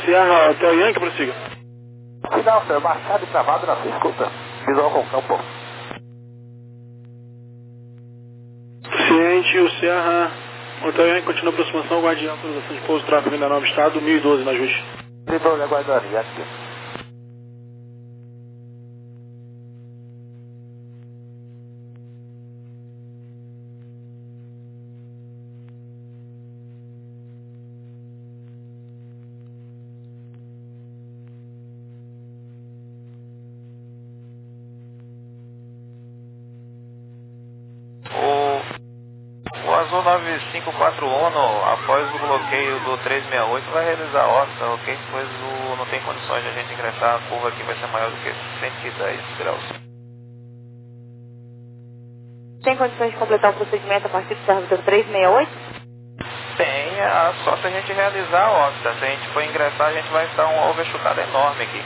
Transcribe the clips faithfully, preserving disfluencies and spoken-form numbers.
Sierra Hotel Yankee, prossiga. Final, senhor, marcado e travado na sua escuta. Visual com campo. Ciente, o Sierra Hotel Yankee continua a aproximação, guardião, autorização de pouso, tráfego ainda não estado, mil e doze na ajuste. mil e doze, aguardando, Yankee. O Azul nove cinco quatro Uno, após o bloqueio do trezentos e sessenta e oito, vai realizar a órbita, ok? Pois o, não tem condições de a gente ingressar, a curva aqui vai ser maior do que cento e dez graus. Tem condições de completar o procedimento a partir do servidor trezentos e sessenta e oito? Tem, é só se a gente realizar a órbita. Se a gente for ingressar, a gente vai dar uma overchutada enorme aqui.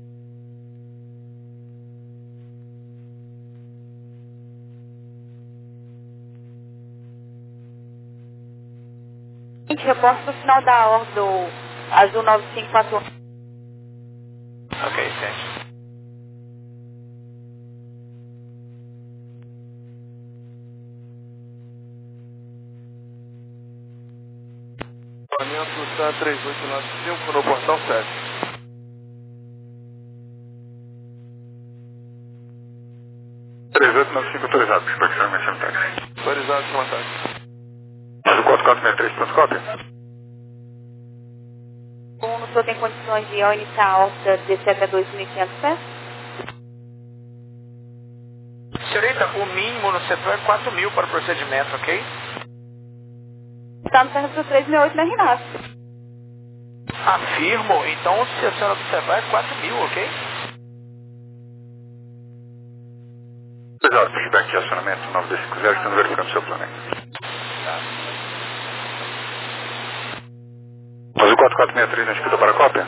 Reporte no final da ordem do Azul nove cinco quatro. Ok, gente. Planejamento está três oito nove cinco no portal sete. três oito nove cinco autorizado, expectativa menção táxi. Autorizado, boa tarde. Azul quatro quatro seis três, pronto, cópia. O senhor tem condições de ao iniciar a órbita descer até dois mil e quinhentos pés? Senhorita, o mínimo no setor é quatro mil para o procedimento, ok? Está no servidor trezentos e sessenta e oito na R nove. Afirmo, então se a senhora observar é quatro mil, ok? Autorizado, feedback de acionamento nove dois cinco zero, estamos verificando o seu plano. Azul quatro quatro seis três, na escuta para a cópia.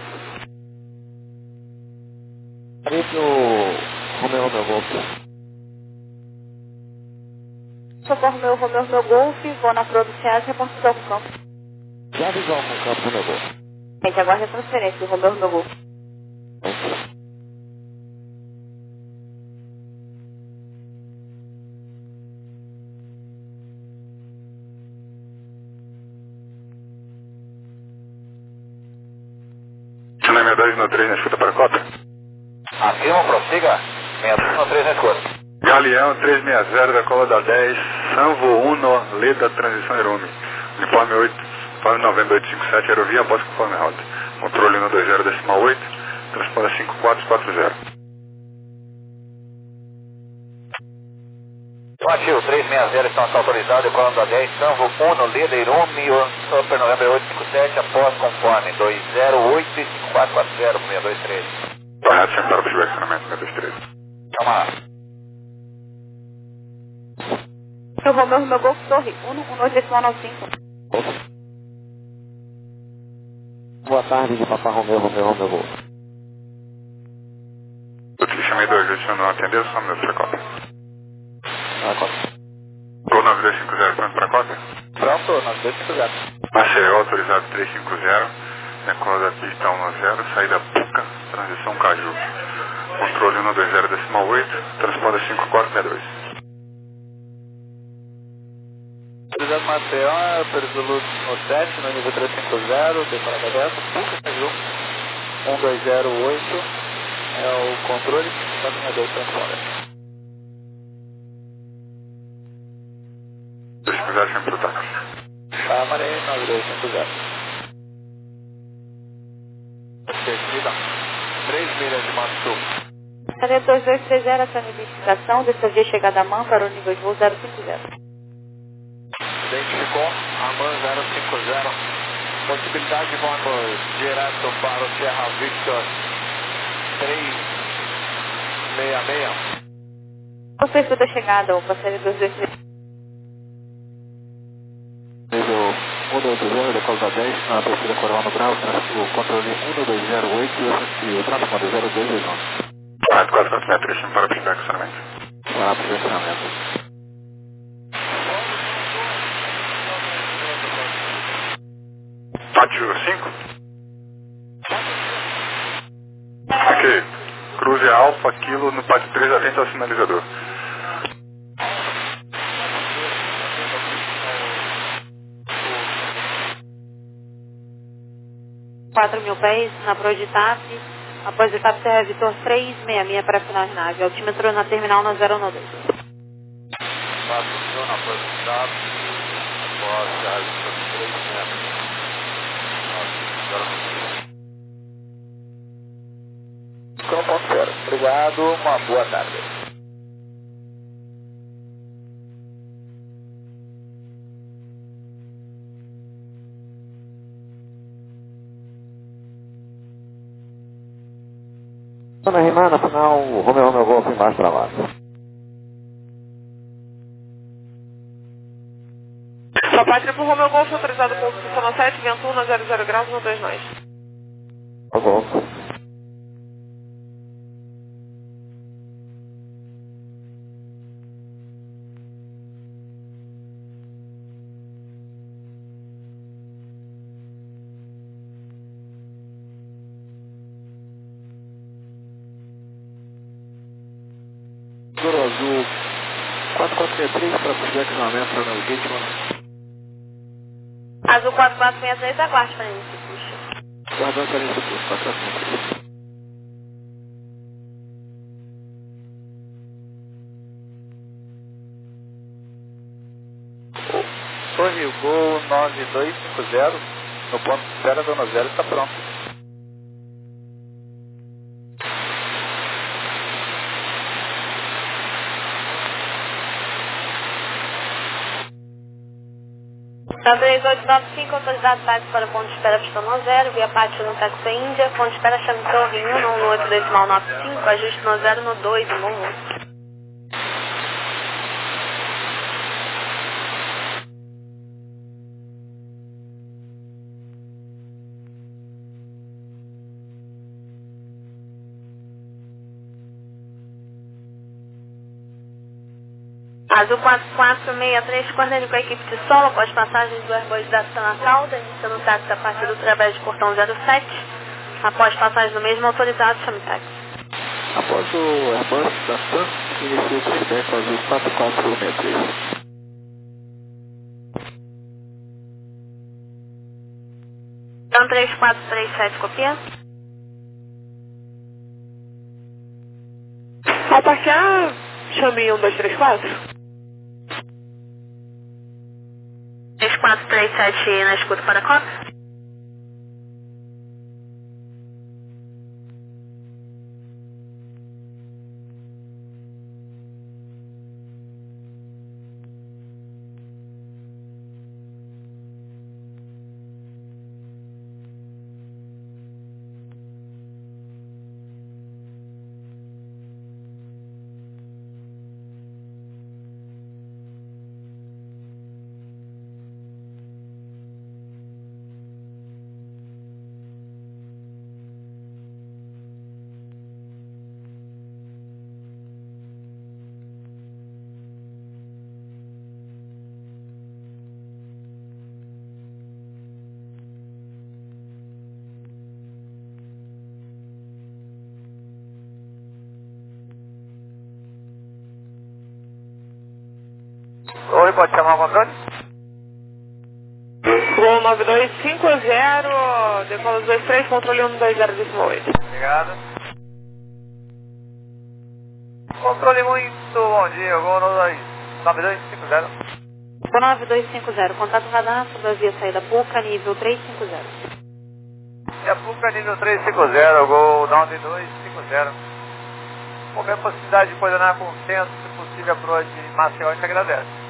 Esse é o Romeu Romeu Golf. Socorro meu, Romeu, meu Golf, vou na produção e reporto visual com campo. Já visual com campo, Romeu Golf. Gente, agora a transferência do Romeu, meu Golf. Acionamento dois no três, na escuta para a cópia. Afirmo, prossiga. sessenta e dois no três na escuta. Galeão trezentos e sessenta da cola da dez, Sanvo Uno, Leda, transição Irume. Uniforme oito, uniforme noventa oito cinco sete, aerovia após conforme rota. Controle no dois zero decimal oito, transponder cinco quatro quatro zero. Ativo, trezentos e sessenta estão autorizados, colando a dez, Sanvo Uno, Leda, Irume, Super noventa oito cinco sete, após conforme dois zero oito e cinco quatro quatro zero, seis dois três. Correto, sempre para o feedback acionamento seis dois três. Vamos lá. Eu vou meu, meu Golf Torre, um um dois decimal nove cinco. Boa tarde, de Papá Romeu, Romeu, Romeu Golf. Eu te chamei dois vezes, não atendeu, só um minuto para a cópia. Ah, cópia. Gol nove dois cinco zero, pronto para a cópia. Pronto, nove dois cinco zero. Maceió, autorizado trezentos e cinquenta, decola da pista um zero, saída Puca, transição Caju. Controle um dois zero decimal oito, transponder cinco quatro seis dois. Autorizado Maceió, autorizado no sete, no nível trezentos e cinquenta, decola da dez, Puca, Caju. um dois zero oito é o controle, quatro seis dois transponder. dois cinco zero, sempre pro táxi. Tá, Marei, nove dois cinco zero. Descida, três milhas de Mato Sul. Cadê dois dois três zero, essa identificação, dessa via chegada a mão para o nível de voo zero cinco zero. Identificou, Aman zero cinco zero. Possibilidade de voos direto para o Sierra Victor três seis seis. O perfil da chegada, o passageiro dois dois três. Nível um dois zero, decola da dez, na descida Coronel no Brau, o controle um dois zero oito e o transponder zero dois dois nove. quatro quatro quatro seis três, para o feedback acionamento. Para posicionamento. Pátio cinco? Ok. Cruze Alfa, Kilo, no pátio três, atento ao sinalizador. quatro mil pés na proa de TAP. Após o TAP Serra Vitor três seis seis para final de nave. Altímetro na terminal na zero um dois. quatro mil na proa de TAP. Após Serra Vitor três seis seis. Campo zero. Obrigado, uma boa tarde. Na Rimar, na final, Romeo Romeo Golf mais travado. Sua pátria para o Romeo Golf, autorizado com posição sete, vento um na zero zero graus, no dois nós. Tá bom. Azul quatro quatro seis três para puxar equipamento para o Navigate One. Azul quatro quatro seis três, aguarde para início, puxa. Guardando para início, puxa, quatro quatro seis três. Torre Gol nove dois cinco zero, no ponto zero, dona zero, está pronto. três oito nove cinco, autorizado táxi para ponto de espera pistão zero, via pátio no táxi Índia, ponto de espera chame Torre um, no no oito decimal nove cinco, ajuste no zero, no dois, no um. Azul quatro quatro seis três, coordenado com a equipe de solo, após passagem do Airbus da Sana Calda, iniciando o táxi a partir do através de portão zero sete, após passagem do mesmo autorizado, chame táxi. Após o Airbus da Sun, inicia o playback Azul quatro quatro seis três. Então três quatro três sete, copia. Ao parquear, chame um dois três quatro. três quatro três sete na escuta para a cota. Oi, pode chamar o controle? Gol nove dois cinco zero, decola dois três, controle um dois zero decimal oito. Obrigado. Controle muito bom dia, Gol nove dois cinco zero. Gol nove dois cinco zero, contato radar sobre a via saída Puca, nível três cinco zero. E a Puca nível três cinco zero, Gol nove dois cinco zero. Qualquer possibilidade de coordenar com o centro, se possível a proa de Maceió, a gente agradece.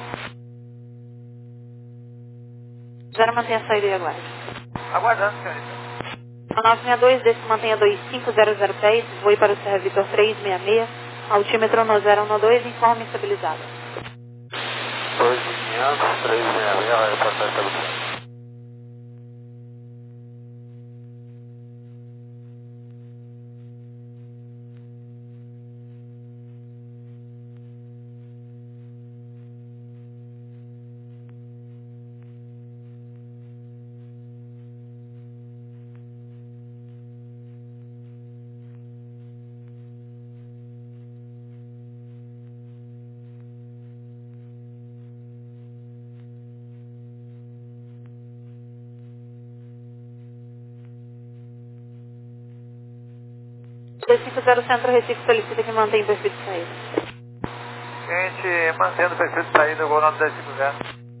Zero, mantenha a saída e aguarde. Aguardando, senhorita. nove seis dois, desce mantenha dois cinco zero zero pés, voe para o Serra Vitor três seis seis, altímetro no zero um dois, informe estabilizado. dois mil e quinhentos, três seis seis, vai reportar estabilizado. dois cinco zero Centro Recife solicita que mantenha o perfil de saída. Gente, mantendo o perfil de saída, eu vou no dois cinco zero.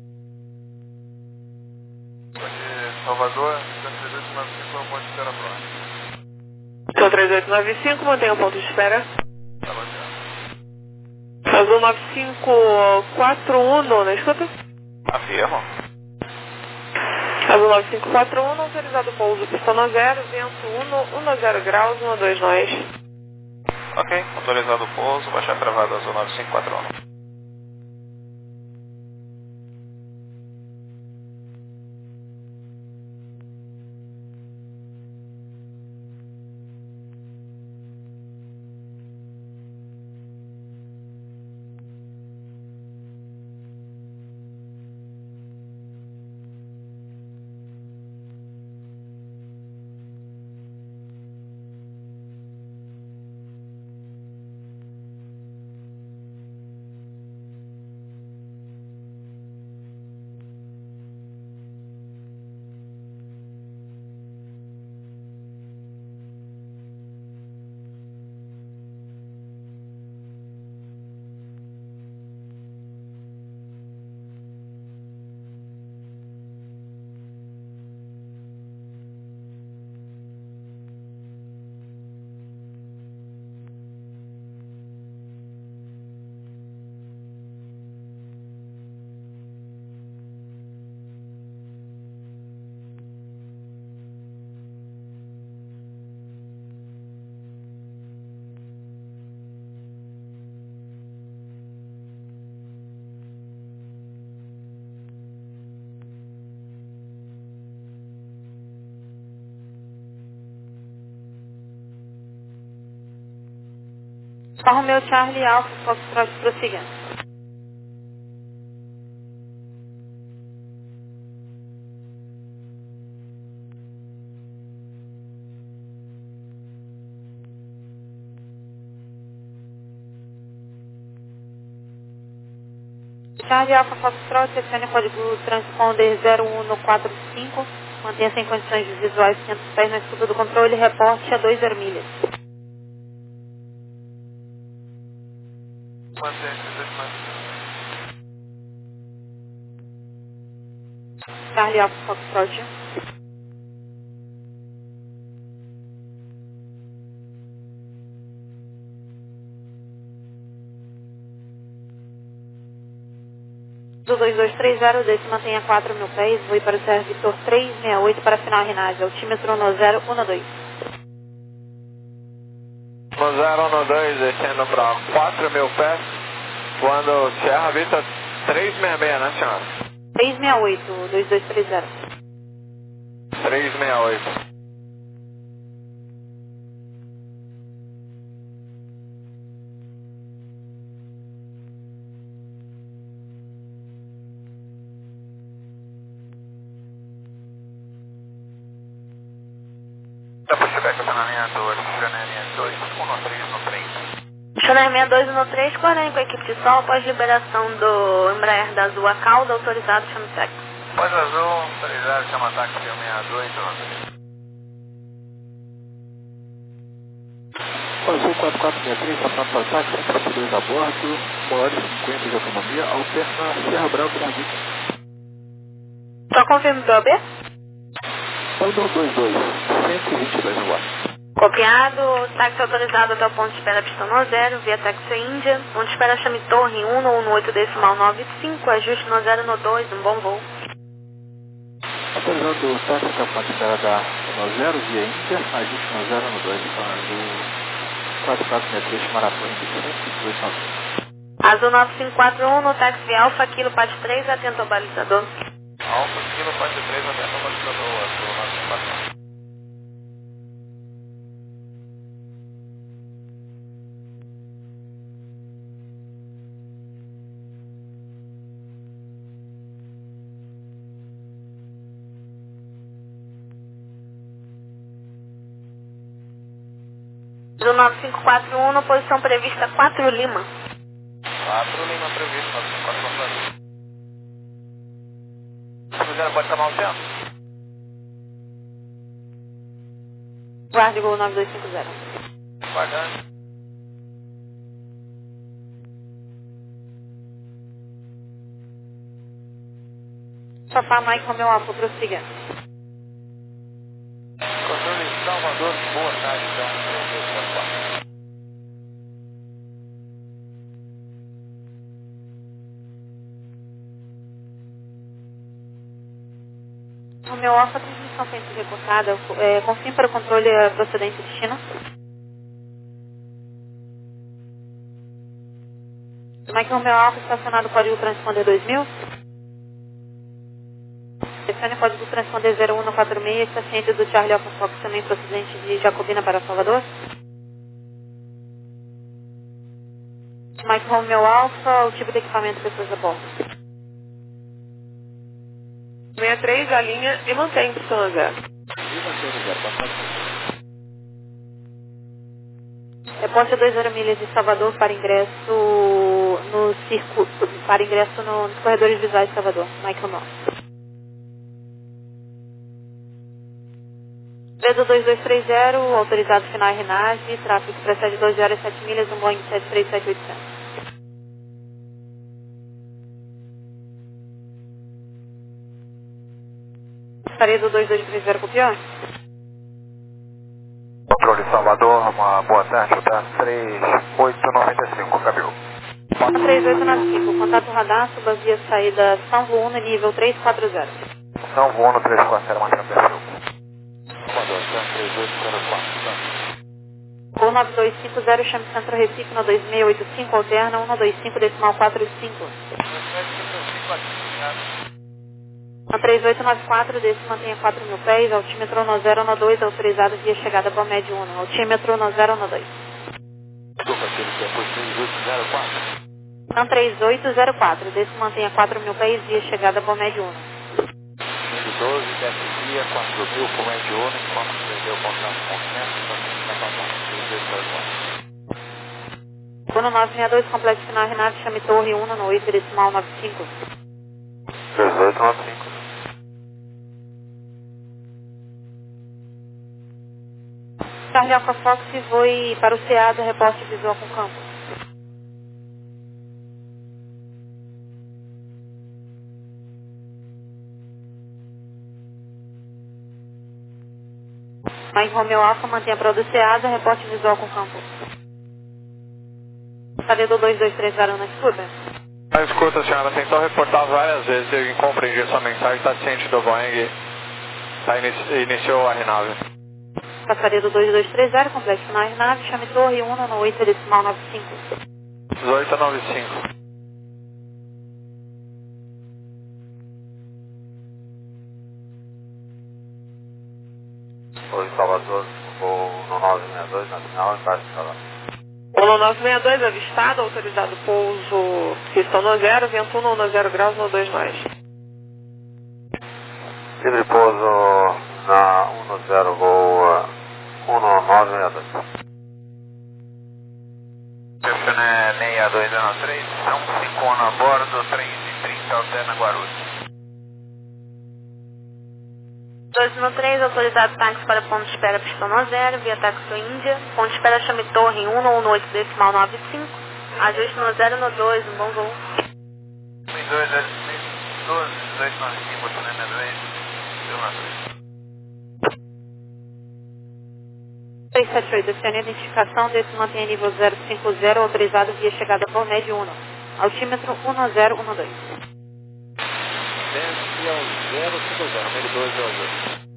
De Salvador, três oito nove cinco, ponto de espera próximo. Então três oito nove cinco, mantenha o ponto de espera. Tá bom, Azul nove cinco quatro um, na escuta? Afirmo. Azul nove cinco quatro um, autorizado pouso, pistão zero, vento um, zero graus, um dois nós. Ok, autorizado o pouso, baixar travado azul nove cinco quatro um. Romeu Charlie Alfa, Foxtrot prosseguindo. Charlie Alfa, Foxtrot, selecione o código transponder zero um quatro cinco, mantenha-se em condições visuais quinhentos pés na escuta do controle e reporte a dois zero milhas. Charlie Alfa, Foxtrot. Do dois dois três zero, desse mantenha quatro mil pés, voe para o Serra Vitor trezentos e sessenta e oito para final Rinage, altímetro no zero um dois. No zero um dois, descendo para quatro mil pés, voando Serra Vitor trezentos e sessenta e seis, né, senhora? trezentos e sessenta e oito, dois dois três zero. trezentos e sessenta e oito. Tá pushback na linha dois, na linha dois, um três no trem. Chanel dois um três, coordenando com a equipe de sol após liberação do Embraer da Azul a cauda, autorizado, chama o táxi. Pós Azul, autorizado, chama táxi sessenta e dois, Toronto. Azul quatro quatro seis três, passando para o táxi, cento e dois a bordo, uma hora e cinquenta de autonomia, alterna Serra Branco Brasil. Só confirma o teu A B? Pandor dois dois, cento e vinte e dois agora. Copiado, táxi autorizado até o ponto de espera pistão no zero, via táxi Índia, ponto de espera chame torre um no oito decimal nove cinco, ajuste no zero no dois, um bom voo. Autorizando o táxi até o ponto de espera da no zero, via Índia, ajuste no zero no dois, do quatro quatro seis três, Maratona de cento e dois nove. Azul nove cinco quatro um, no táxi Alfa, Kilo Pate três, atento ao balizador. Alfa, Kilo Pate três, atento ao balizador, Azul nove cinco quatro um. Do nove cinco quatro um, posição prevista quatro Lima. quatro Lima previsto, nove cinco quatro um. Se quiser, pode chamar o centro. Guarde Gol nove dois cinco zero. Aguardando. Papá Mike Romeo Alfa, prossiga. Controle Salvador, boa tarde, então, três dois zero quatro. Romeo Alfa, transmissão frente reportada. É, confirme para o controle a procedência de destino. Mike Romeo Alfa, estacionado código transponder dois mil. Selecione o código transponder zero um quatro seis, está ciente do Charlie Alpha Fox, também procedente de Jacobina para Salvador. Mike Romeo Alfa, o tipo de equipamento pessoas a bordo. sessenta e três, a linha e mantém Y zero. Reporte dois zero milhas de Salvador para ingresso no circuito, para ingresso no, nos corredores visuais de Salvador. Mike Romeo. Pedro dois dois três zero, autorizado final R N A V, tráfego precede doze horas e sete milhas, um Boeing sete três sete oito zero. Estaria do dois dois três zero, copiou? Controle Salvador, uma boa tarde, tá? três oito nove cinco, caminho. três oito nove cinco, contato radar, suba via saída São Uno, nível três quatro zero. São Uno três quatro zero, mantendo perfil. Salvador, tá? três oito zero quatro, tá? Voo nove dois cinco zero, chame Centro Recife no dois seis oito cinco, alterna um dois cinco, decimal quatro cinco. Na três oito nove quatro, desse mantenha quatro mil pés, altímetro no zero no dois, autorizado via chegada para Med um, altímetro no zero no dois. Desculpa, aquele que é por três oito zero quatro. Na três oito zero quatro, desse mantenha quatro mil pés via chegada para Med um. doze, desce via, quatro mil, com Med um, enquanto perdeu o contato com o centro, então tem que passar três oito zero quatro. Uno nove seis dois, complexo final Renato, chame Torre um no oito, decimal nove cinco. três oito nove cinco. Charlie Alpha Fox, voe para o SEADA, reporte visual com campo. Mike Romeo Alpha, mantenha para o SEADA, reporte visual com campo. Cadê do dois dois três zero na escuta? A escuta, senhora, tentou reportar várias vezes, eu incompreendi sua mensagem, está ciente do Boeing, tá inici iniciou a R N A V. Passaria do dois dois três zero, complexo na aeronave, chame Torre um no oito, decimal nove cinco. dezoito nove cinco. Oi, Salvador, vou no nove seis dois, nacional, embaixo de Salvador. Uno nove seis dois, avistado, autorizado pouso, pistão no zero, vento um no zero graus no dois nós. Livre pouso na um zero, voo um nove seis dois. Telefone seis dois zero três, são cinco a bordo, três e trinta, alterna Guarulhos. dois mil três, autorizado táxi para ponto de espera pistão no zero, via táxi Índia, ponto de espera chame Torre um no oito, decimal nove cinco, ajuste no zero no dois, um bom voo. dois dois doze, dezoito nove cinco, Telefone dois, três sete oito, acione a identificação, desse mantenha nível zero cinco zero, autorizado via chegada por Med um, altímetro um zero um dois. Desce ao zero cinco zero, Med dois zero dois.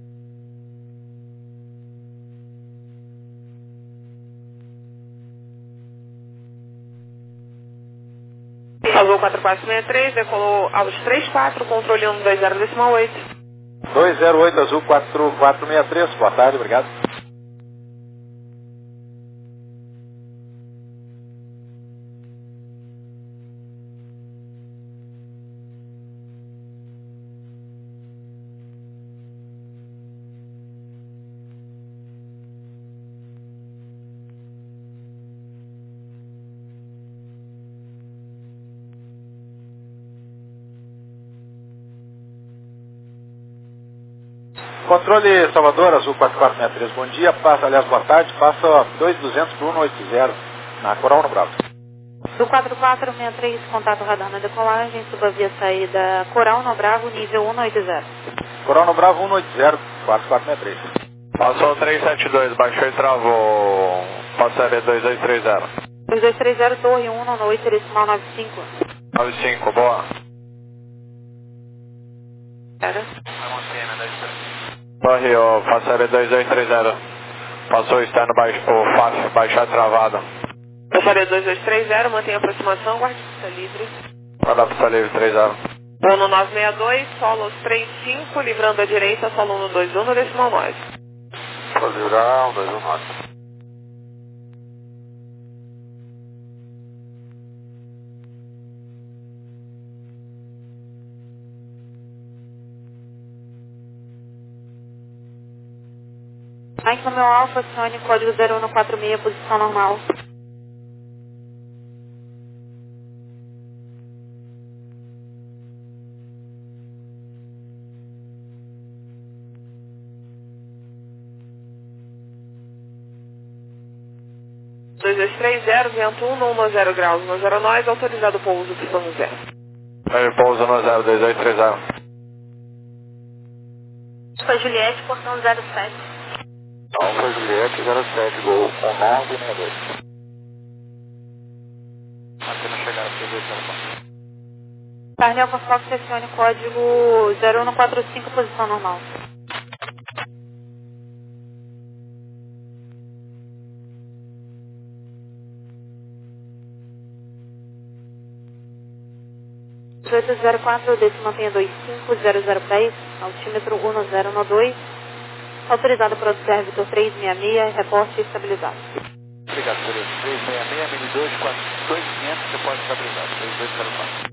Salvou quatro quatro seis três, decolou aos três quatro, controle um dois zero, decimal oito. dois zero oito, azul quatro quatro seis três, boa tarde, obrigado. Controle Salvador, Azul quatro quatro seis três, bom dia, passa, aliás, boa tarde, passa dois mil e duzentos para cento e oitenta, na Coral no Bravo. Do quatro quatro seis três, contato radar na decolagem, suba via saída Coral no Bravo, nível cento e oitenta. Coral no Bravo, cento e oitenta, quatro quatro seis três. Passou três sete dois, baixou e travou, passaria dois dois três zero. dois dois três zero, torre um, noite, decimal nove cinco. nove cinco, boa. Era. Torre, ó, passaria dois dois três zero. Passou externo, baixou, fácil, baixar travado. Passaria dois dois três zero, mantém a aproximação, guarde pista livre. Guarda pista livre, três zero. Ono nove seis dois, solo três cinco, livrando à direita, solo um dois um, decimal nove. Vou livrar, um dois um nove. Mike Romeo Alpha, Sony, código zero um quatro seis, posição normal. dois dois três zero, vento um, no zero graus, no zero nós, autorizado pouso, pistão no zero. Aí pouso no zero, dois dois três zero. Foi Juliette, portão zero sete. Alfa Juliette zero sete, gol com nove seis dois. Aqui não chegaram, dois dois zero quatro. Charlie Alpha Fox, pressione código zero um quatro cinco, posição normal. oito zero quatro, desce mantenha dois cinco, zero zero dez, altímetro um zero um dois, autorizado para o servitor três seis seis, reporte estabilizado. Obrigado, Tereza. três seis seis, mil dois, quatro dois quinhentos, reporte estabilizado, três dois zero quatro.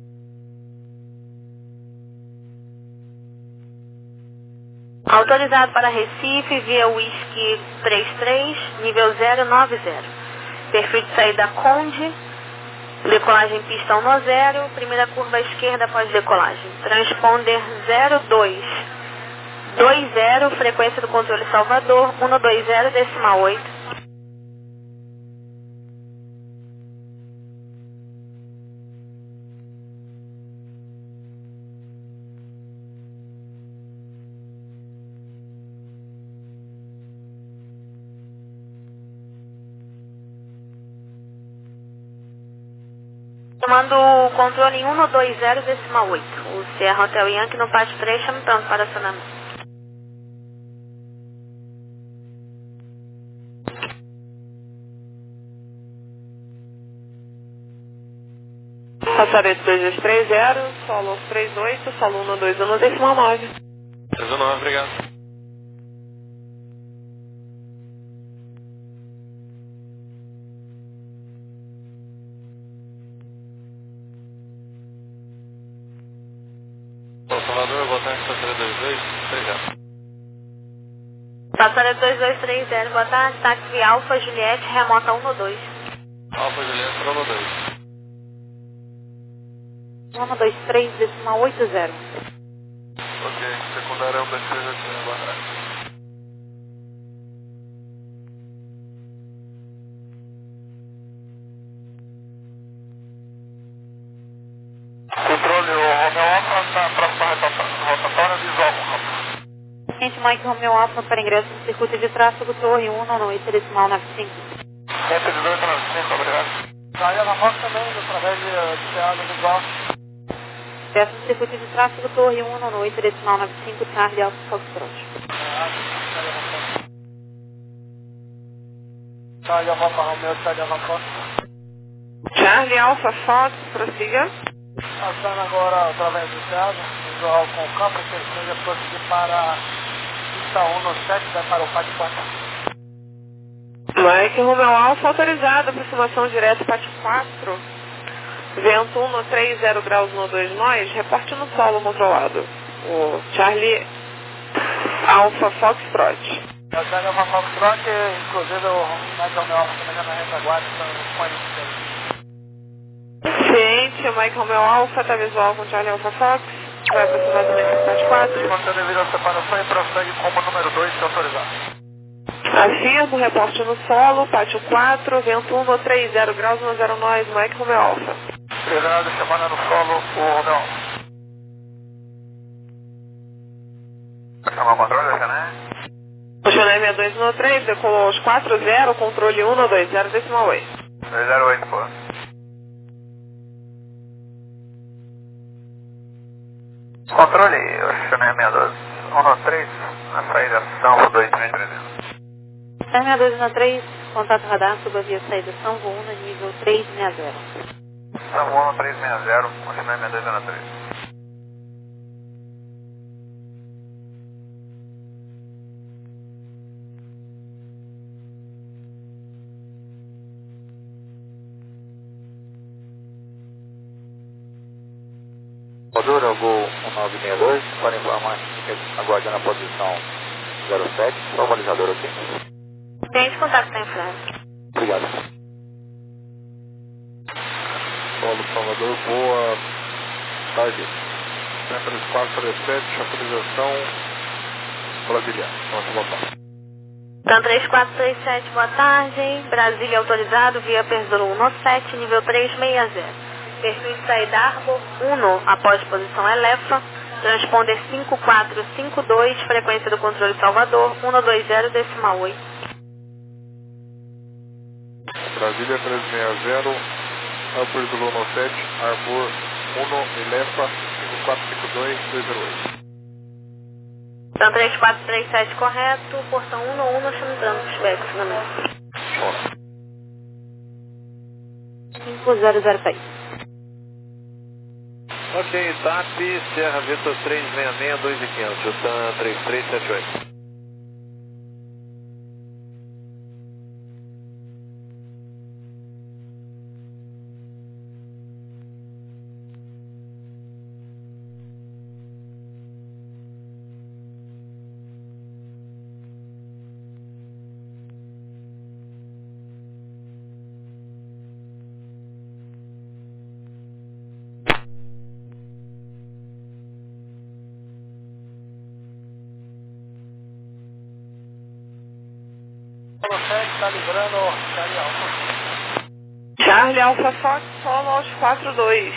Autorizado para Recife, via Whisky trinta e três, nível zero nove zero. Perfil de saída Conde, decolagem pista um no zero, primeira curva à esquerda após decolagem. Transponder zero dois dois zero, frequência do controle Salvador, cento e vinte, decimal oito. Tomando o controle em cento e vinte, decimal oito. O Sierra Hotel Yankee no pátio três, chamando para acionamento. Passaria dois dois três zero, solo três oito, solo um dois um, decimal nove. três um nove, obrigado. Salvador, boa tarde, passaria dois dois três zero. Passaria dois dois três zero, boa tarde, táxi Alfa Juliette, remota um dois. Alfa Juliette, Crono dois. um dois três, decimal oito zero. Ok, secundário um dois três oito, boa tarde. Controle, o Romeo Alfa na próxima rotatória visual com Romeo. Gente, Mike Romeo Alfa para ingresso no circuito de tráfego Torre um, noite, decimal nove cinco. cento e dezoito, nove cinco, obrigado. Saia na rota também, através de Ceará visual. Peço no circuito de tráfego Torre um, noite, decimal nove cinco, Charlie Alfa Foxtrot. Saia Alfa Romeo, Saia Alfa Fox. Charlie Alpha Fox, prossiga. Passando agora através do Ceará, visual com o campo, seja prosseguir para pista um no sete, vai para o pátio quatro. Mike Romeo Alpha autorizado, aproximação direta pátio quatro. Vento um no três zero graus no dois nós, reporte no solo controlado. O Charlie Alpha Foxtrot. É o Charlie Alpha Foxtrot, inclusive o Mike Romeo Alpha também já na retaguarda, então com ele. Ciente, o Mike Romeo Alpha está visual com Charlie Alpha Fox. Vai aproximadamente para pátio quatro. quatro. Quando devido à separação e prossegue como número dois, se autorizado. Afirmo, reporte no solo, pátio quatro, vento um no três zero graus no zero nove, Mike Romeo Alfa. Obrigado, chamada no solo, o Romeo. Chamar o controle, né? O Channel sessenta e dois no três, decolou aos quatro zero, controle um no dois zero decimal oito. dois zero oito, pô. Controle, o Channel sessenta e dois, um no três, na saída São dois mil e trezentos. sessenta e dois no três, contato radar, suba via saída São Vouna, nível três seis zero. São um no três seis zero, o Channel sessenta e dois no três. Moldura, Gol um nove seis dois, para informar que aguardando a posição zero sete, só o balizador aqui. Tente contato com a influência. Obrigado. Paulo Salvador, boa tarde. três quatro três sete, chapelização Brasília. Vamos voltar. Então, três quatro três sete, boa tarde. Brasília autorizado via Persolo um no sete, nível três seis zero. Perfil de saída Arbor um após posição Elefa. Transponder cinco quatro cinco dois, frequência do controle Salvador, um dois zero decimal oito. Brasília três seis zero, Upper do Luno sete, Arbor um, Elefa cinco quatro cinco dois, dois zero oito. Então, três quatro três sete correto, portão um no um, nós estamos dando feedback finalmente. cinco zero zero seis. Ok, T A P, Sierra Vitor três seis seis, dois e quinhentos, Jutan três três sete oito. Está livrando Charlie Alfa. Charlie Alfa Fox, solo aos quatro dois.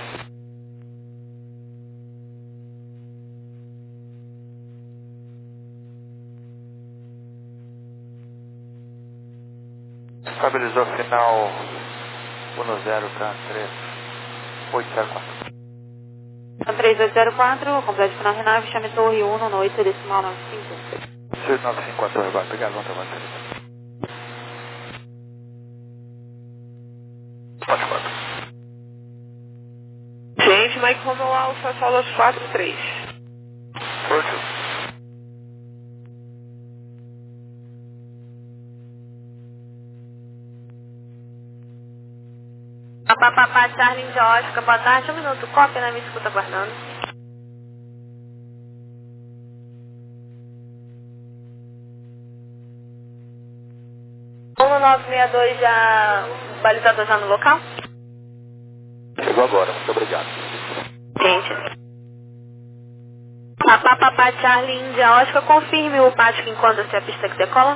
Estabilizou final um zero para três oito zero quatro. Então, três oito zero quatro, completo final Renave, chame torre um no oito decimal nove cinco. seis nove cinco quatro, obrigado, vamos trabalhar. Pode quatro. Gente, Mike Romeo Alfa, solo aos quatro três. Forte. Papapá, Charlie Índia Oscar, boa tarde. Um minuto, cópia, né? Me escuta aguardando. um nove seis dois, já balizador já no local? Chegou agora, muito obrigado. Gente. Papapá, Charlie Índia Oscar, confirme o pátio que encontra-se a pista que decola.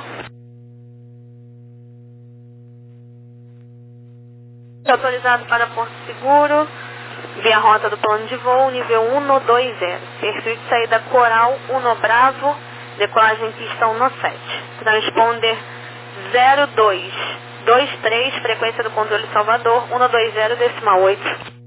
Autorizado para Porto Seguro, via rota do plano de voo, nível um no dois zero. Perfil de saída Coral um no Bravo, decolagem pista um no sete. Transponder zero dois dois três, frequência do controle Salvador, um no dois zero decimal oito.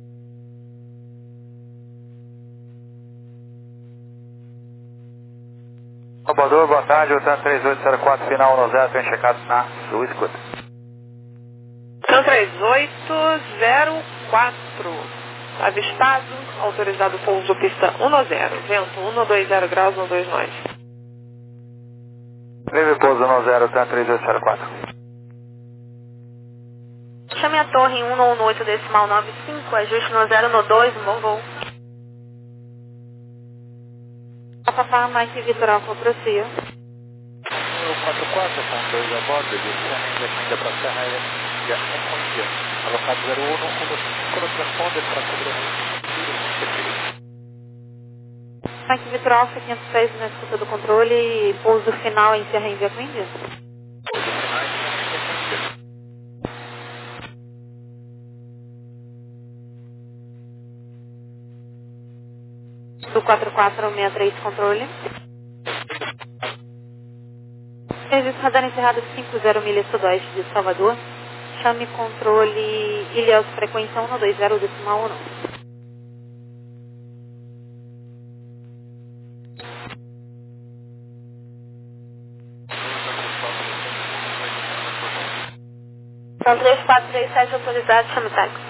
Salvador, boa tarde, o TAN três oito zero quatro, final no zero, tem checado na sua escuta. Então, três oito zero quatro. Avistado, autorizado pouso pista um no zero. Vento um no dois zero graus no dois nove. Livre pouso no zero, TAN três oito zero quatro. Chame a torre um no oito decimal nove cinco, ajuste no zero no dois, um bom voo. Papapá, Mike Vitor Alfa, prossiga. quatro quatro, com dois a bordo, de Serra Índia, ainda para Serra Índia, Índia, alocado zero um, como transponder para cobrir Aqui Vitor Alfa quinhentos e seis na escuta do controle, pouso final em Serra Índia com Índia. Pouso final em Serra Índia com Índia. Do quatro quatro seis três controle. Registro radar encerrado cinquenta milhas sudoeste de Salvador. Chame controle Ilhéus frequência um dois zero decimal um. São três quatro três sete autorizados, chame táxi.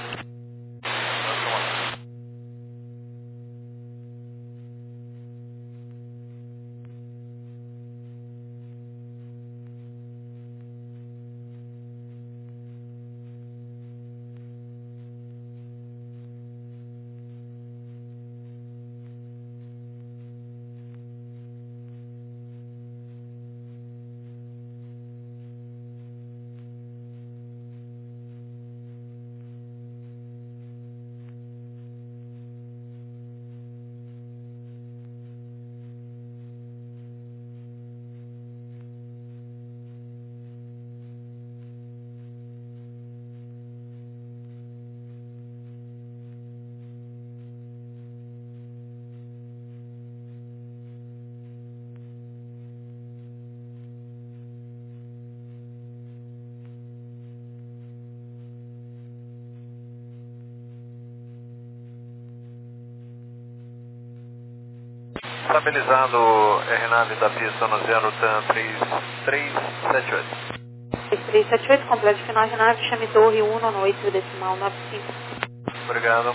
Estabilizado R nove da pista no zero TAM três três sete oito. três três sete oito, completo final R nove, chame torre um no oito decimal nove cinco. Obrigado.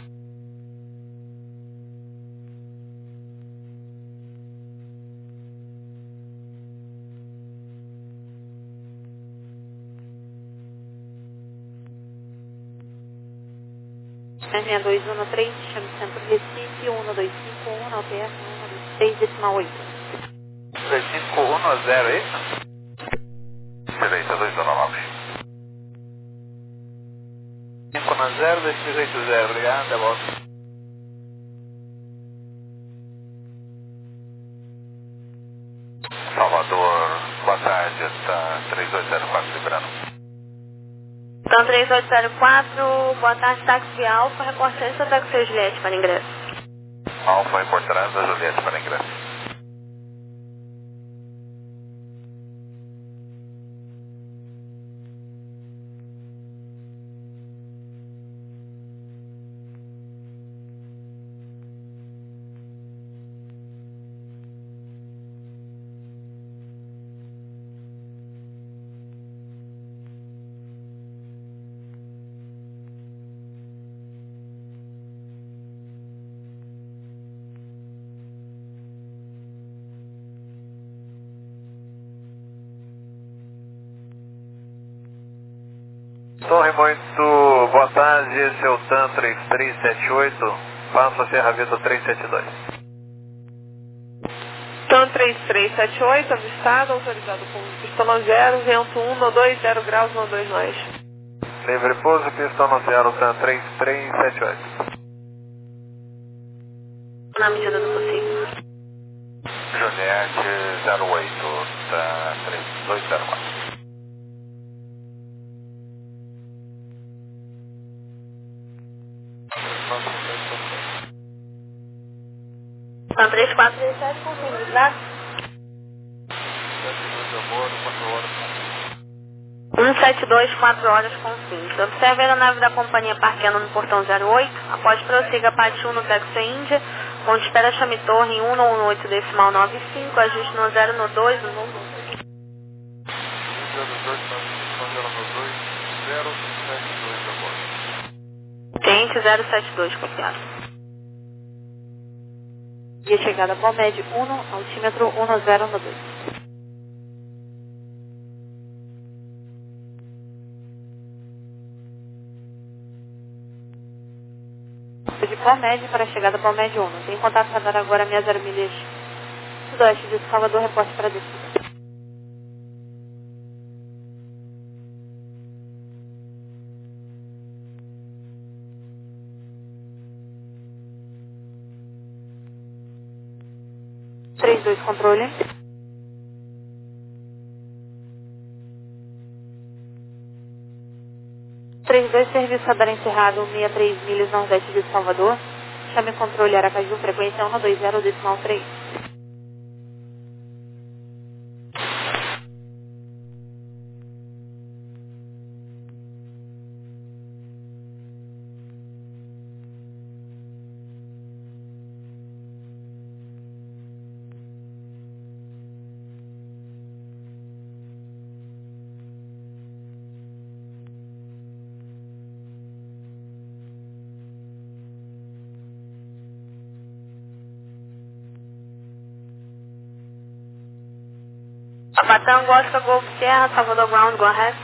seis dois um três, chame centro Recife um dois cinco um, na U T S um dois três decimal oito. dois cinco um zero, é isso? Excelente, dois nove. cinco um zero, dois três oito zero, obrigado, até volta. Salvador, boa tarde, está três oito zero quatro liberando. Então três oito zero quatro, boa tarde, táxi Alfa, reporte esse táxi Juliette para ingresso. Alfa, reportando a Juliette para ingresso. Torre, muito boa tarde, esse é o TAM três três sete oito, passa Serra Vitor três sete dois. TAM três três sete oito, avistado, autorizado com pistão zero, vento um no dois zero graus no dois nós. Livre pouso, pistão no zero, TAM três três sete oito. Na medida do possível. Juliette zero oito, TAM três dois zero quatro. São três quatro três sete, confirme, tá? um sete dois, quatro horas com cinco. Observe a nave da companhia parqueando no portão zero oito. Após prossiga parte um no Taxi Índia, onde espera chame torre um no oito decimal nove cinco, ajuste no zero no dois, no zero Tente zero sete dois, copiado. E chegada para o médio um, altímetro um zero no dois. De Pó Médio para a chegada para o médio um. Tem contato para dar agora minhas zero milhas sudoeste de Salvador, reporte para descida. dois, controle. três dois, serviço radar encerrado, sessenta e três milhas nordeste de Salvador. Chame controle Aracaju, frequência um dois zero, decimal três. Batam, Oscar, Golf Sierra, Salvador Ground, go ahead.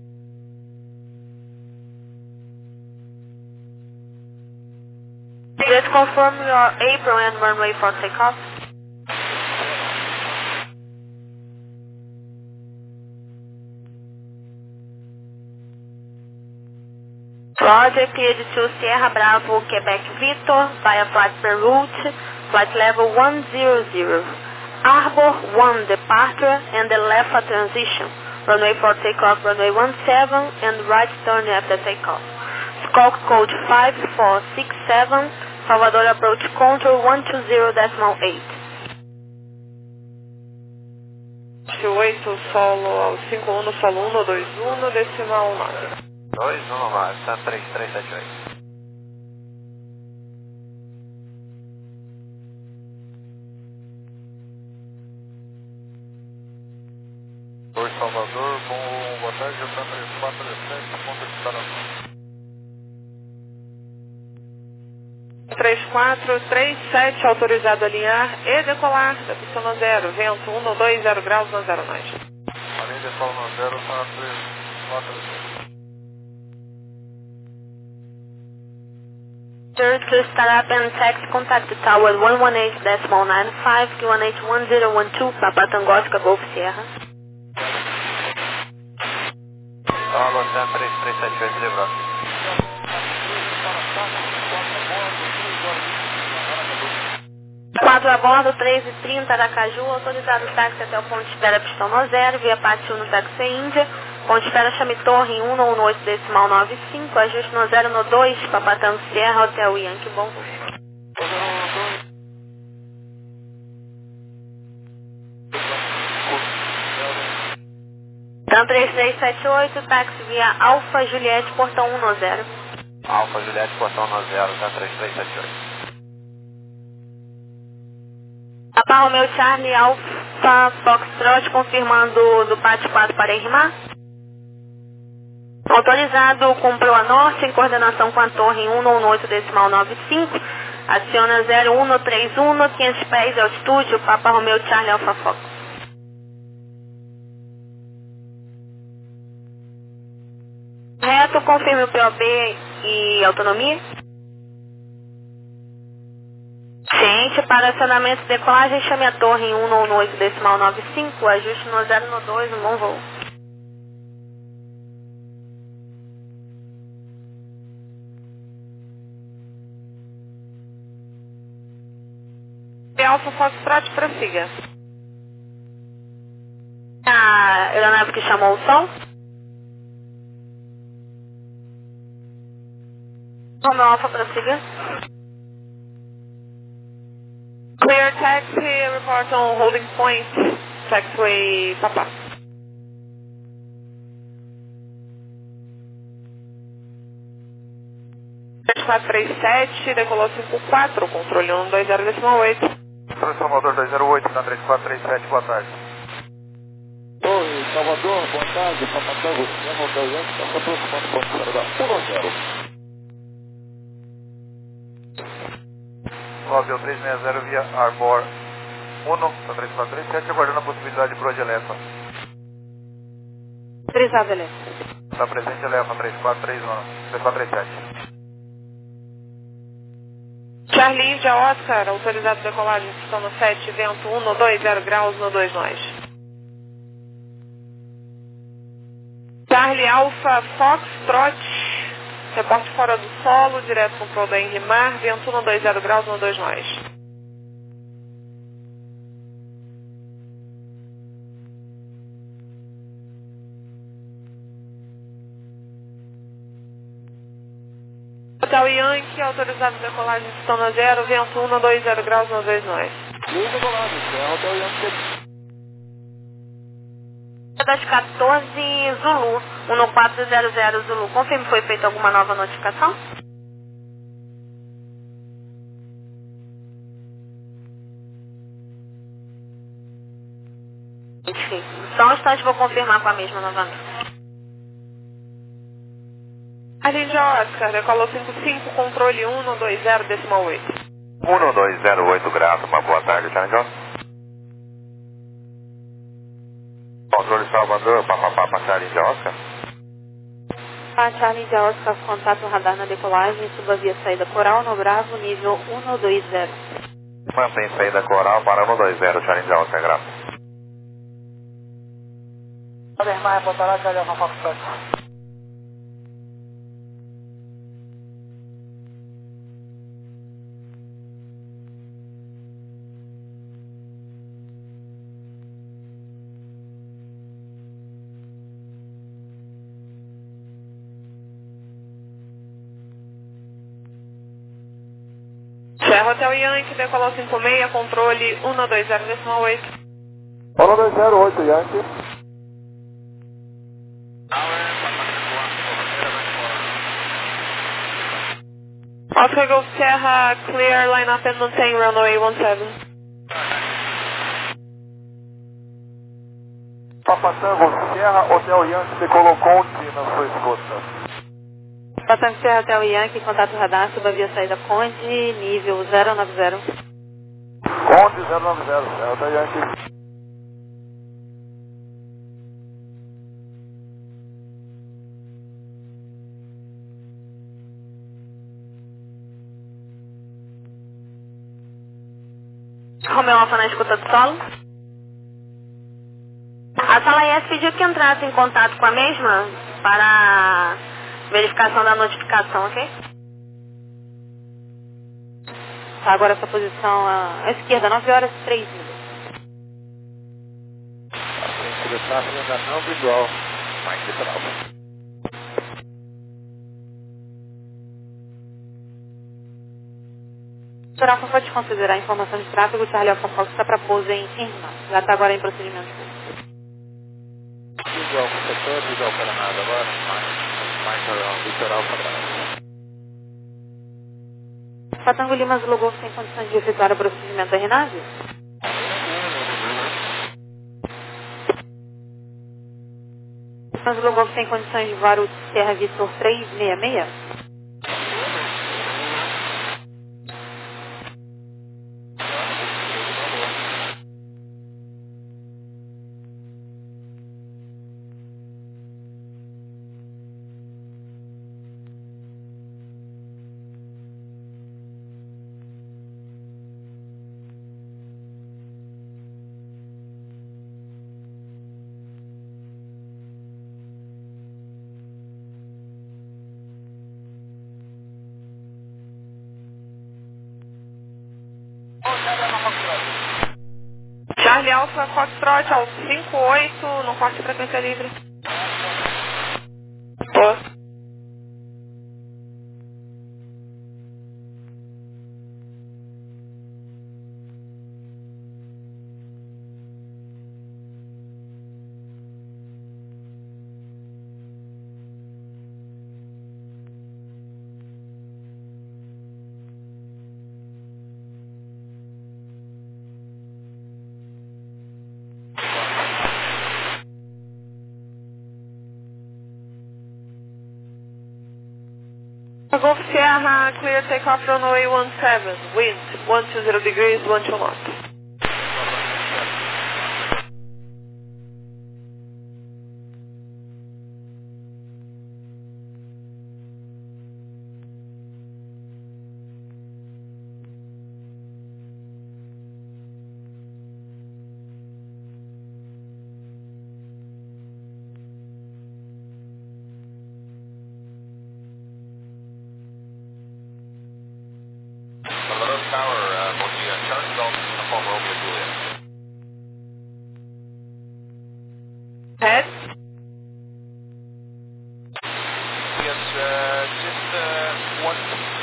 Let's confirm your apron and runway for takeoff. Roger, cleared to Sierra Bravo, Quebec Victor, via flight per route, flight level one zero zero. Arbor one departure and the left for transition. Runway for takeoff, runway one seven and right turn after takeoff. Squawk code five four six seven, Salvador approach control one two zero decimal eight. oito, solo ao cinco um, solo um dois um, decimal nove. dois um nove, está três três sete oito. Oi, Salvador, com boa tarde, J três quatro sete, ponto de instalação. três quatro três sete, autorizado a alinhar e decolar da pista no zero, vento um dois zero graus no zero nós. Além de solo no zero, está três quatro sete. Third to start up and taxi contact tower one one eight decimal nine five, Q one H one zero one two, Papa Tango Oscar, Golf Sierra. Alô, três três sete oito, lembrado. quatro a bordo, três e trinta, Aracaju, autorizado o táxi até o ponto de espera pistão no zero, via Pátio no táxi Índia, ponto de espera chame Torre um um oito decimal nove cinco, ajuste no zero no dois, Papatango Sierra, Hotel Yankee, bom voo. Então três três sete oito, táxi via Alfa Juliette, portão um no zero. Alfa Juliette, portão no zero, tá três três sete oito. Papa Romeo Charlie, Alfa Foxtrot, confirmando do Pátio quatro para Irmã. Autorizado com proa norte, em coordenação com a torre um um oito decimal nove cinco. Adiciona zero um três um, quinhentos pés ao estúdio, Papa Romeo Charlie, Alfa Fox. Reto, confirme o P O B e autonomia. Ciente, para acionamento e decolagem, chame a torre em um um oito decimal nove cinco, ajuste no zero no dois, um bom voo. E Alfa Foxtrot, prossiga. A aeronave que chamou o som. Romeo Alfa, prossiga. Clear taxi, report on holding point, taxiway Papa. três quatro três sete, decolou cinco quatro, controle um dois zero decimal oito. Salvador dois zero oito, na três quatro três sete, boa tarde. Oi, Salvador, boa tarde, Papatango, Sierra, Hotel Yankee, está se aproximando do ponto de espera da um zero. nove três seis zero via Arbor um, na três quatro três sete, aguardando a possibilidade de proa de Elefa. Autorizado, Elefa. Está presente Elefa, três quatro três um, três quatro três sete. Charlie Índia Oscar, autorizado decolagem, pistão no sete, vento um dois zero graus no dois nós. Charlie Alpha Foxtrot, reporte fora do solo, direto com o Pro da Henry Mar, vento um dois zero graus no dois nós. Hotel Yankee, autorizado decolagem de zona zero, vento um no dois zero graus no dois nós. Luz decolado, é Hotel Yankee. Das quatorze Zulu, um no quatro zero zero Zulu. Confirme, foi feita alguma nova notificação? Só um instante, vou confirmar com a mesma novamente. Arlindia Oscar, decolou cinco cinco, controle um no dois zero decimal oito. um no dois zero oito graus, uma boa tarde, Arlindia Oscar. Controle Salvador, papapá, para Arlindia Oscar. A Charlie de Oscar, contato radar na decolagem, suba via saída coral no Bravo, nível um no dois zero. Mantém saída coral para um no dois zero, Charlie de Oscar, graças. Pode irmã, reportará que aliás não faço sete. Serra Hotel Yankee, decolou cinco seis, controle um no dois zero decimal oito. um no dois zero oito, Yankee. Oscar Golf Serra, clear, line up and maintain runway one seven. Papa Tango Sierra, Hotel Yankee, decolou Conde na sua escuta. Papa Tango Hotel Yankee, contato radar, suba via saída Conde, nível zero nove zero. Conde zero nove zero, Serra Hotel Yankee. Romeu Alfa na escuta do solo. A sala I S pediu que entrasse em contato com a mesma para verificação da notificação, ok? Tá, agora essa posição à esquerda, nove horas e três minutos. A frente do tráfego ainda não visual, mais litoral. Doutor Alfa, pode considerar a informação de tráfego. O Charlie Alfa Fox está para pouso em Irmã. Já está agora em procedimento. Visual com o setor, visual para nada agora, mais, mais para litoral para trás. Patango Lima Zulu Golf tem condições de efetuar o procedimento da Renave? Lima Zulu Golf tem condições de voar o Serra Vitor trezentos e sessenta e seis? Charlie Alpha Foxtrot ao cinco oito, no corte de frequência livre. Tô. Golf Sierra, clear takeoff runway one seven, wind one two zero degrees, one two knots. Head? Yes, uh, just uh, one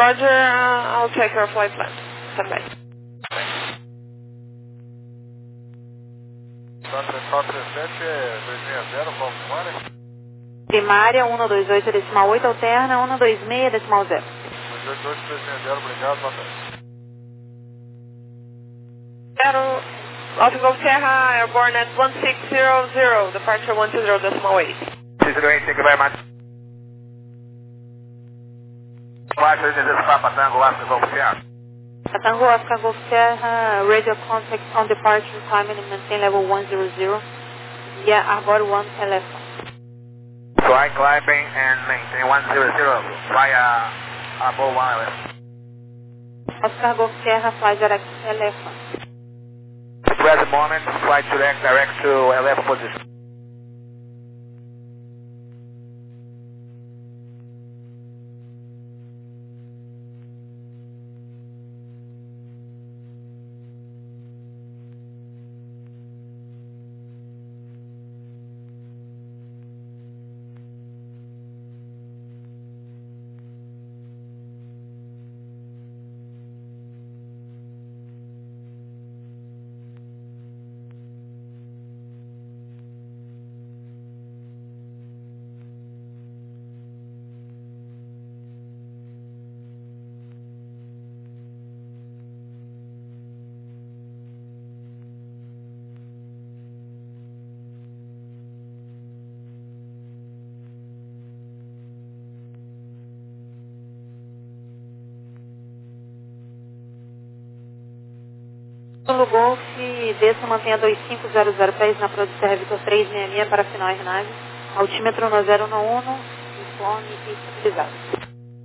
Roger, uh, I'll check your flight plan. Stand by. Central trinta e sete é dois seis zero, qual primária? Primária um dois oito decimal oito, alterna um dois seis decimal zero. dois oito oito, dois seis zero, obrigado, boa tarde. Zero, Alpha Golf Sierra, airborne at one six zero zero, departure one two zero decimal eight. six zero eight, thank you very much. Baixo, this is Papa Tango, Alpha Golf Sierra. Tango Oscar Golf Sierra, radio contact on departure, climb and maintain level one zero zero, via Arbor one telephone. Fly climbing and maintain one zero zero, via Arbor one telephone. Oscar Golf Sierra, fly direct telephone. At present moment, flight direct, direct to eleven position. No Golf, desça mantenha dois cinco zero zero pés na Pro de Serra Vitor três seis seis para final Hernage. Altímetro no zero um um, informe e estabilizado.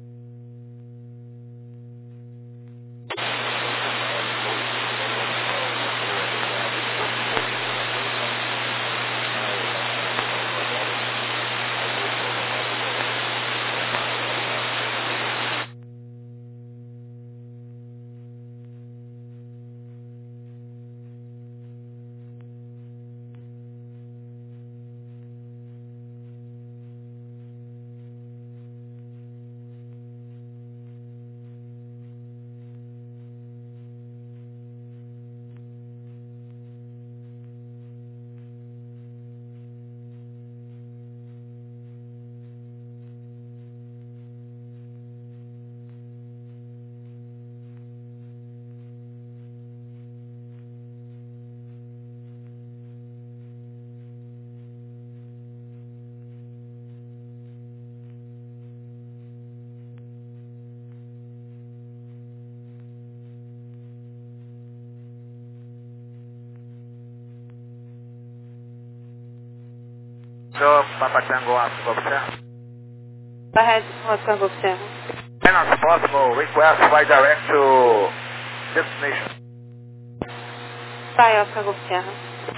So, Papa Tango, Alpha Golf Sierra. Go ahead, Oscar Golf Sierra. And as possible, request flight direct to destination. Vai, Oscar Golf Sierra.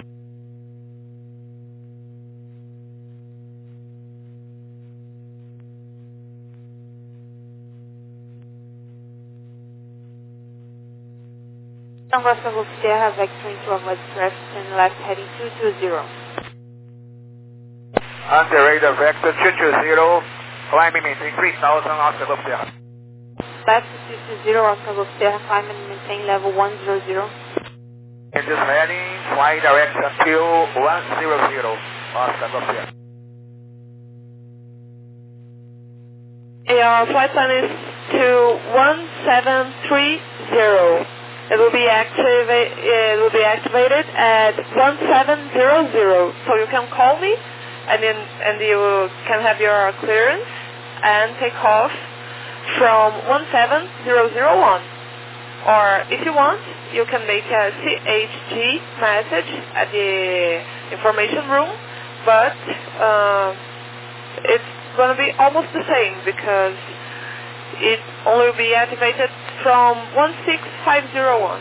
Tango Oscar Golf Sierra, vectoring to avoid traffic and left heading two two zero. Anti-radar vector two two zero, climbing maintain three thousand, Oscar Golf Sierra. Left two two zero, Oscar Golf Sierra, climb and maintain level one zero zero. In this heading, fly direct until one zero zero, Oscar Golf Sierra. Your flight plan is to one seven three zero. It will be activated. It will be activated at one seven zero zero. So you can call me, and then and you can have your clearance and take off from one seven zero zero one. Or if you want, you can make a C H G message at the information room, but uh, it's going to be almost the same because it only will be activated from one six five zero one.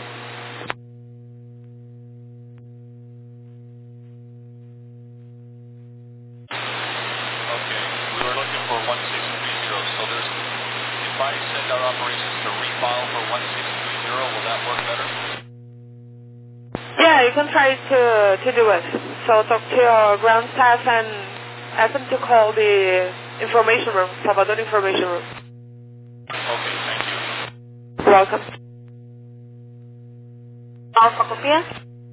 Okay, we were looking for one six three zero, so there's, if I send our operations to refile for one six three zero, will that work better? Yeah, you can try to, to do it. So talk to your ground staff and ask them to call the information room, Salvador information room. Okay, thank you. welcome. Alfa, copia.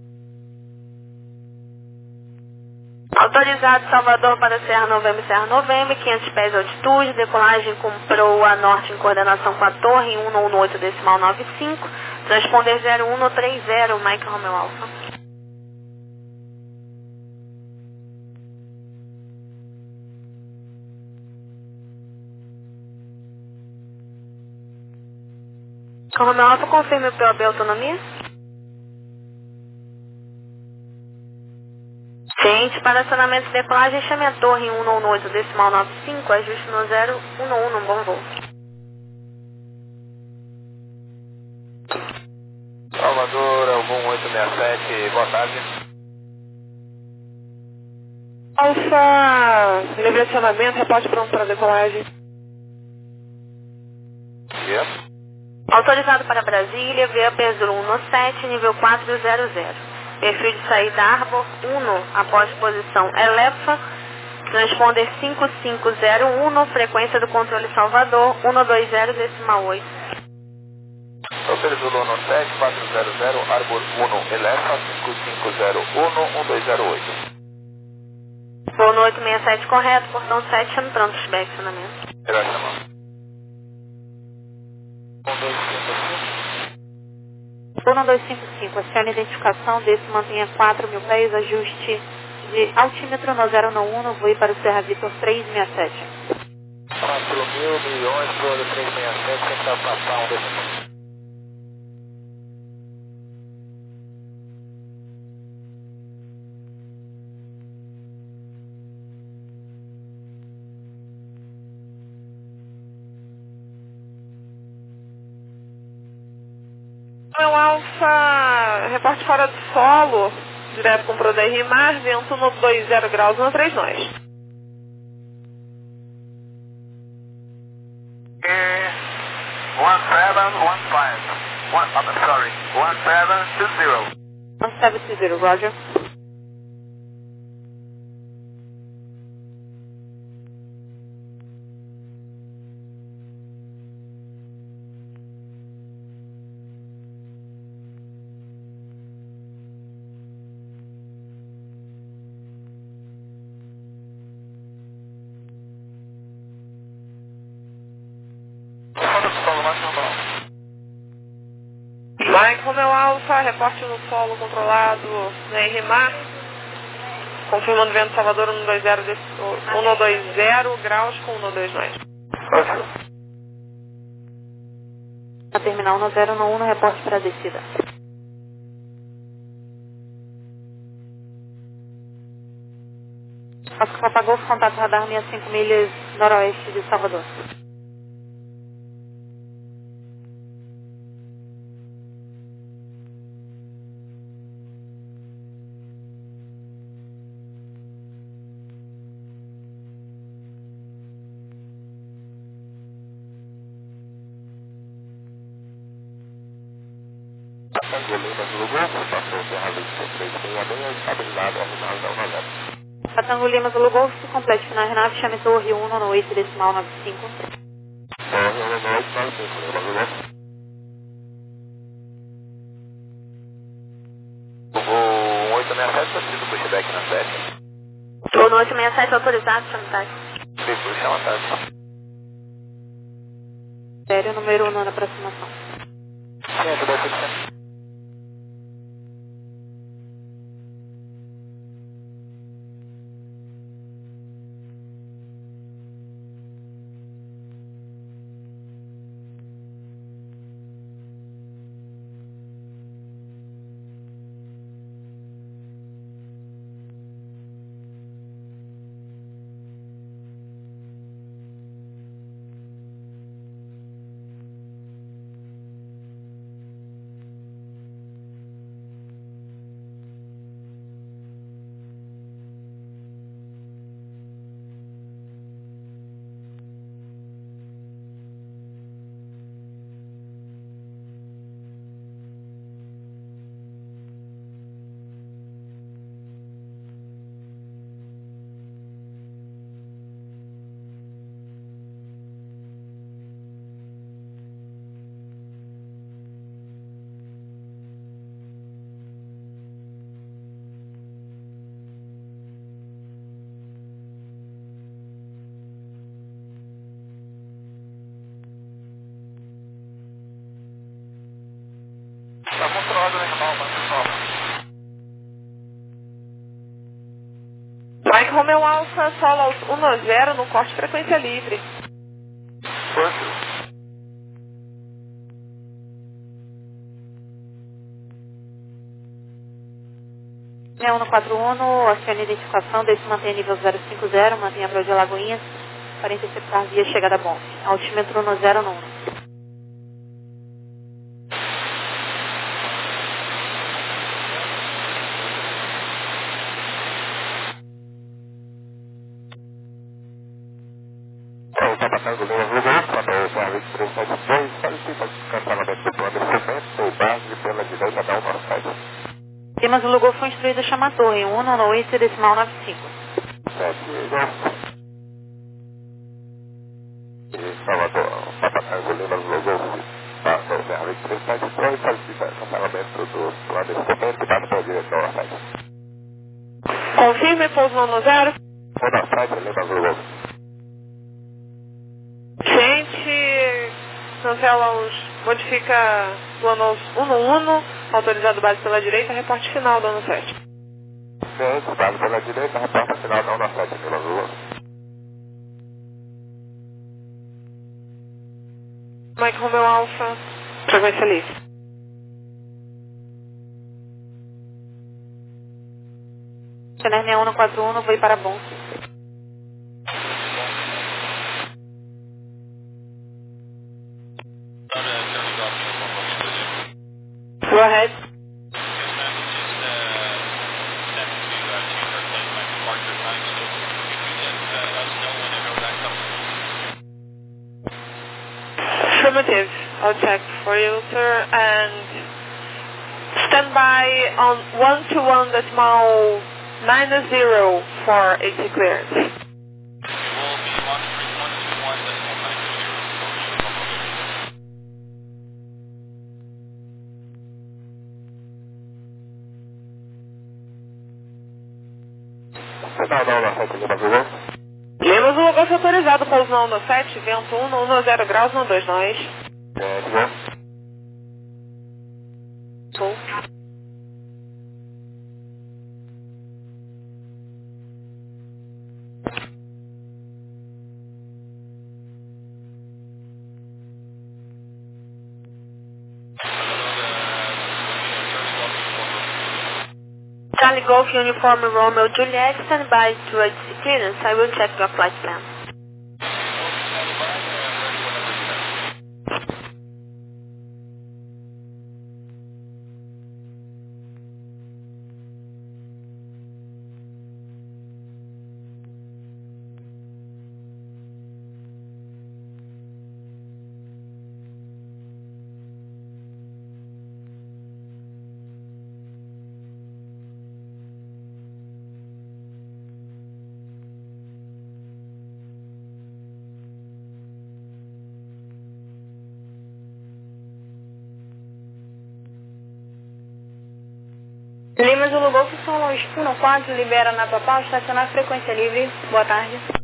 Autorizado Salvador para Serra Novembro, Serra Novembro, quinhentos pés de altitude, decolagem com proa norte em coordenação com a torre, um um oito decimal nove cinco, transponder zero um três zero, Mike Romeo Alfa. Romeo Alfa, confirme o P O B autonomia. Gente, para acionamento de decolagem, chame a torre um um oito decimal nove cinco, ajuste no zero um um, um bom voo. Salvador, é o voo oito seis sete, boa tarde. Alfa, livre acionamento, reporte pronto para decolagem. Yeah. Autorizado para Brasília, V A P zero um sete, nível quatro zero zero. Perfil de saída Arbor um, após posição Elefa, transponder cinco cinco zero um, frequência do controle Salvador, um dois zero decimal oito. Hotel Zulu um sete quatro zero zero, Arbor um, Elefa, cinco cinco zero um, um dois zero oito. Voo no oito seis sete correto, portão sete, chame pronto, back acionamento. Graças, mano. um dois cinco cinco. um dois cinco cinco, acione a identificação, desse mantenha quatro mil pés, ajuste de altímetro no zero um um, voe para o Serra Vitor três seis sete. quatro mil milhões para o três seis sete, tentar passar um decimal. Meu Alfa, reporte fora do solo, direto com Proda R Mar, vento no dois zero graus no três nós. one seven one five. One, I'm sorry. one seven two zero. um sete dois zero, Roger. Mike Romeo Alfa, reporte no solo controlado na R Mar, confirmando vento Salvador um dois zero, um dois zero graus com um dois nós. Na terminal no zero um um, reporte para a descida. Oscar Papa Golf, contato radar sessenta e cinco milhas noroeste de Salvador. Patango Lima Zulu Golf, complete final Renato, chame torre um no oito decimal nove cinco. Voo oito seis sete, preciso pushback na sete. Voo no oito seis sete, autorizado, chame táxi. Sim, chama táxi. Sério, número um na aproximação. Sim, tudo bem. Mike Romeo Alpha, solo aos um zero no corte frequência livre. Quanto? É um quatro um, acione a identificação, desse mantém nível zero cinco zero, mantenha a prova de Lagoinhas, para interceptar via chegada bom. Altímetro um zero no um. O Papa Tango Lima Lugol, para o Serra vinte e três sete dois, solicita cancelamento do plano de cimento, base pela direita da Norte. Temos o Lugol foi instruído a chamar a torre, um no oito decimal nove cinco. sete, e Salvador, Papa Tango Lima Lugol, para o Serra vinte e três sete dois, solicita cancelamento do plano de cimento, base pela direita da Norte. Confirme, pouso no zero. O Norte, Lima Lugol. Gente, cancela os, modifica plano aos um no um, autorizado base pela direita, reporte final do ano sete. Gente, base pela direita, reporte final da ano sete, Lima Lugol. Mike Romeo Alpha, frequência livre. Chanel um quatro um, voo para bom. Go ahead. Affirmative. I'll check for you, sir, and stand by on one two one decimal nine zero for A T clearance. Final da ano sete, Lima Lugol. Lemos o lugar foi autorizado, pouso no ano sete, vento um, no um zero graus, no dois nós. É, de bom. Sul. Charlie Golf Uniform Romeo Juliet, stand by to A T C clearance. I will check your flight plan. Lima Zulu Golf, São Luís, um quatro, libera na total, estacionar frequência livre. Boa tarde.